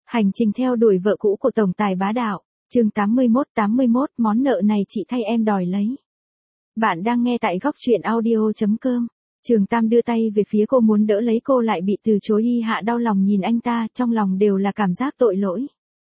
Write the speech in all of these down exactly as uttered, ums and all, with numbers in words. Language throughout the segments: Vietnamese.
Hành trình theo đuổi vợ cũ của tổng tài bá đạo, chương tám mươi mốt tám mươi mốt món nợ này chị thay em đòi lấy. Bạn đang nghe tại góc truyện audio chấm com. Trường Tam đưa tay về phía cô muốn đỡ lấy cô lại bị từ chối. Y Hạ đau lòng nhìn anh ta, trong lòng đều là cảm giác tội lỗi.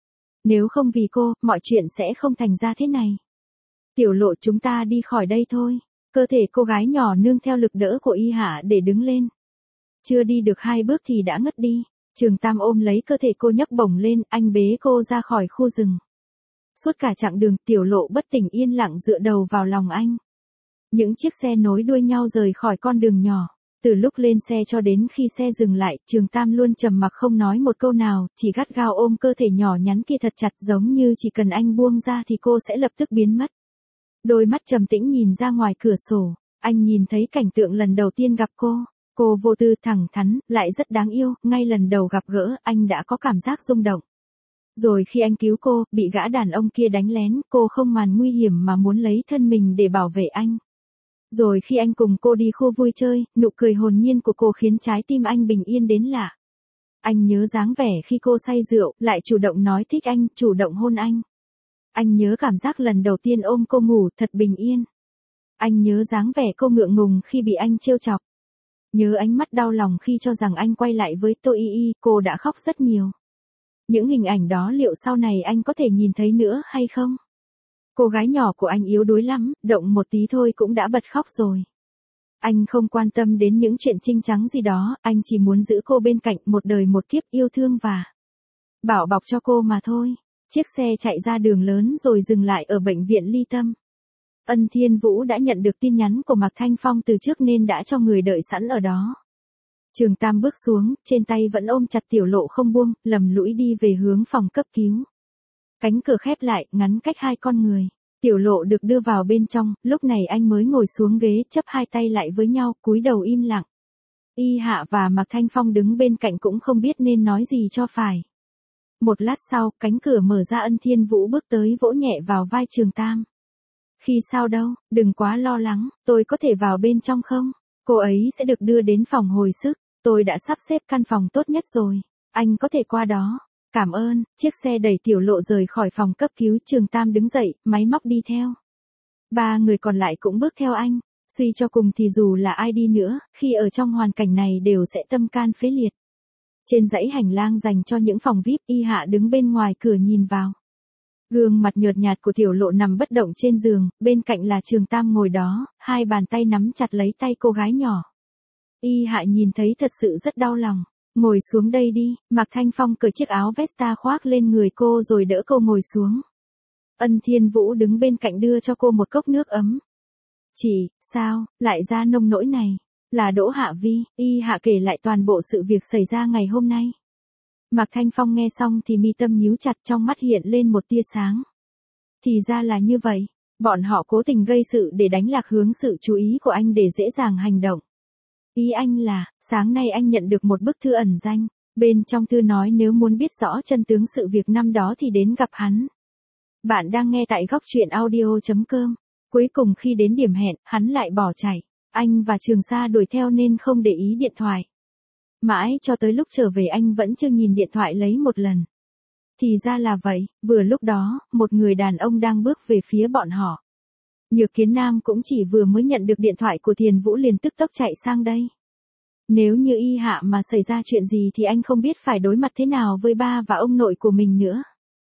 Nếu không vì cô, mọi chuyện sẽ không thành ra thế này. Tiểu Lộ, chúng ta đi khỏi đây thôi. Cơ thể cô gái nhỏ nương theo lực đỡ của Y Hạ để đứng lên. Chưa đi được hai bước thì đã ngất đi. Trường Tam ôm lấy cơ thể cô nhấc bổng lên, anh bế cô ra khỏi khu rừng. Suốt cả chặng đường, Tiểu Lộ bất tỉnh yên lặng dựa đầu vào lòng anh. Những chiếc xe nối đuôi nhau rời khỏi con đường nhỏ. Từ lúc lên xe cho đến khi xe dừng lại, Trường Tam luôn trầm mặc không nói một câu nào, chỉ gắt gao ôm cơ thể nhỏ nhắn kia thật chặt, giống như chỉ cần anh buông ra thì cô sẽ lập tức biến mất. Đôi mắt trầm tĩnh nhìn ra ngoài cửa sổ, anh nhìn thấy cảnh tượng lần đầu tiên gặp cô. Cô vô tư, thẳng thắn, lại rất đáng yêu, ngay lần đầu gặp gỡ, anh đã có cảm giác rung động. Rồi khi anh cứu cô, bị gã đàn ông kia đánh lén, cô không màng nguy hiểm mà muốn lấy thân mình để bảo vệ anh. Rồi khi anh cùng cô đi khu vui chơi, nụ cười hồn nhiên của cô khiến trái tim anh bình yên đến lạ. Anh nhớ dáng vẻ khi cô say rượu, lại chủ động nói thích anh, chủ động hôn anh. Anh nhớ cảm giác lần đầu tiên ôm cô ngủ, thật bình yên. Anh nhớ dáng vẻ cô ngượng ngùng khi bị anh trêu chọc. Nhớ ánh mắt đau lòng khi cho rằng anh quay lại với Tô Y Y, cô đã khóc rất nhiều. Những hình ảnh đó liệu sau này anh có thể nhìn thấy nữa hay không? Cô gái nhỏ của anh yếu đuối lắm, động một tí thôi cũng đã bật khóc rồi. Anh không quan tâm đến những chuyện trinh trắng gì đó, anh chỉ muốn giữ cô bên cạnh một đời một kiếp yêu thương và bảo bọc cho cô mà thôi. Chiếc xe chạy ra đường lớn rồi dừng lại ở bệnh viện Ly Tâm. Ân Thiên Vũ đã nhận được tin nhắn của Mạc Thanh Phong từ trước nên đã cho người đợi sẵn ở đó. Trường Tam bước xuống, trên tay vẫn ôm chặt Tiểu Lộ không buông, lầm lũi đi về hướng phòng cấp cứu. Cánh cửa khép lại, ngắn cách hai con người. Tiểu Lộ được đưa vào bên trong, lúc này anh mới ngồi xuống ghế, chấp hai tay lại với nhau, cúi đầu im lặng. Y Hạ và Mạc Thanh Phong đứng bên cạnh cũng không biết nên nói gì cho phải. Một lát sau, cánh cửa mở ra, Ân Thiên Vũ bước tới vỗ nhẹ vào vai Trường Tam. Khi sao đâu, đừng quá lo lắng, tôi có thể vào bên trong không? Cô ấy sẽ được đưa đến phòng hồi sức, tôi đã sắp xếp căn phòng tốt nhất rồi, anh có thể qua đó. Cảm ơn. Chiếc xe đẩy Tiểu Lộ rời khỏi phòng cấp cứu, Trường Tam đứng dậy, máy móc đi theo. Ba người còn lại cũng bước theo anh, suy cho cùng thì dù là ai đi nữa, khi ở trong hoàn cảnh này đều sẽ tâm can phế liệt. Trên dãy hành lang dành cho những phòng vi ai pi, Y Hạ đứng bên ngoài cửa nhìn vào. Gương mặt nhợt nhạt của Tiểu Lộ nằm bất động trên giường, bên cạnh là Trường Tam ngồi đó, hai bàn tay nắm chặt lấy tay cô gái nhỏ. Y Hạ nhìn thấy thật sự rất đau lòng. Ngồi xuống đây đi, Mạc Thanh Phong cởi chiếc áo vesta khoác lên người cô rồi đỡ cô ngồi xuống. Ân Thiên Vũ đứng bên cạnh đưa cho cô một cốc nước ấm. Chị, sao, lại ra nông nỗi này? Là Đỗ Hạ Vi. Y Hạ kể lại toàn bộ sự việc xảy ra ngày hôm nay. Mạc Thanh Phong nghe xong thì mi tâm nhíu chặt, trong mắt hiện lên một tia sáng. Thì ra là như vậy, bọn họ cố tình gây sự để đánh lạc hướng sự chú ý của anh để dễ dàng hành động. Ý anh là, sáng nay anh nhận được một bức thư ẩn danh, bên trong thư nói nếu muốn biết rõ chân tướng sự việc năm đó thì đến gặp hắn. Bạn đang nghe tại góc truyện audio chấm com. Cuối cùng khi đến điểm hẹn, hắn lại bỏ chạy. Anh và Trường Sa đuổi theo nên không để ý điện thoại. Mãi cho tới lúc trở về anh vẫn chưa nhìn điện thoại lấy một lần. Thì ra là vậy, vừa lúc đó, một người đàn ông đang bước về phía bọn họ. Nhược Kiến Nam cũng chỉ vừa mới nhận được điện thoại của Thiền Vũ liền tức tốc chạy sang đây. Nếu như Y Hạ mà xảy ra chuyện gì thì anh không biết phải đối mặt thế nào với ba và ông nội của mình nữa.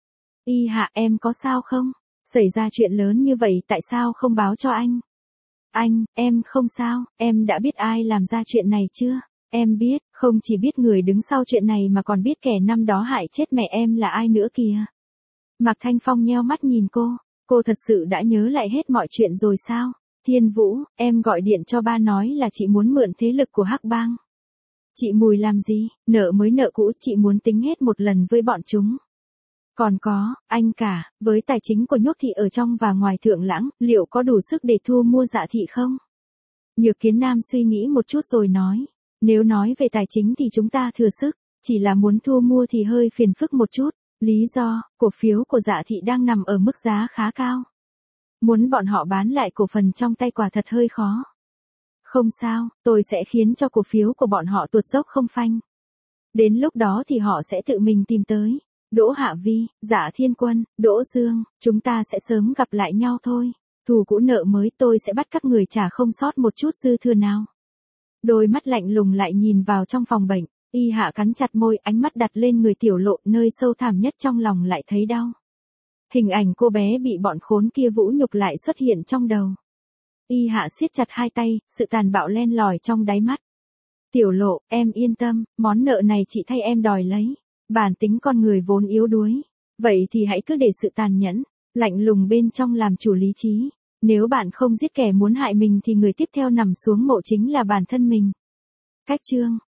Y Hạ, em có sao không? Xảy ra chuyện lớn như vậy tại sao không báo cho anh? Anh, em không sao, em đã biết ai làm ra chuyện này chưa? Em biết, không chỉ biết người đứng sau chuyện này mà còn biết kẻ năm đó hại chết mẹ em là ai nữa kìa. Mạc Thanh Phong nheo mắt nhìn cô. Cô thật sự đã nhớ lại hết mọi chuyện rồi sao? Thiên Vũ, em gọi điện cho ba nói là chị muốn mượn thế lực của Hắc Bang. Chị mùi làm gì? Nợ mới nợ cũ, chị muốn tính hết một lần với bọn chúng. Còn có, anh cả, với tài chính của Nhốt Thị ở trong và ngoài Thượng Lãng, liệu có đủ sức để thu mua Dạ Thị không? Nhược Kiến Nam suy nghĩ một chút rồi nói, nếu nói về tài chính thì chúng ta thừa sức, chỉ là muốn thu mua thì hơi phiền phức một chút. Lý do, cổ phiếu của Dạ Thị đang nằm ở mức giá khá cao. Muốn bọn họ bán lại cổ phần trong tay quả thật hơi khó. Không sao, tôi sẽ khiến cho cổ phiếu của bọn họ tuột dốc không phanh. Đến lúc đó thì họ sẽ tự mình tìm tới. Đỗ Hạ Vi, Dạ Thiên Quân, Đỗ Dương, chúng ta sẽ sớm gặp lại nhau thôi. Thù cũ nợ mới, tôi sẽ bắt các người trả không sót một chút dư thừa nào. Đôi mắt lạnh lùng lại nhìn vào trong phòng bệnh, Y Hạ cắn chặt môi, ánh mắt đặt lên người Tiểu Lộ, nơi sâu thẳm nhất trong lòng lại thấy đau. Hình ảnh cô bé bị bọn khốn kia vũ nhục lại xuất hiện trong đầu. Y Hạ siết chặt hai tay, sự tàn bạo len lỏi trong đáy mắt. Tiểu Lộ, em yên tâm, món nợ này chị thay em đòi lấy. Bản tính con người vốn yếu đuối. Vậy thì hãy cứ để sự tàn nhẫn, lạnh lùng bên trong làm chủ lý trí. Nếu bạn không giết kẻ muốn hại mình thì người tiếp theo nằm xuống mộ chính là bản thân mình. Cách chương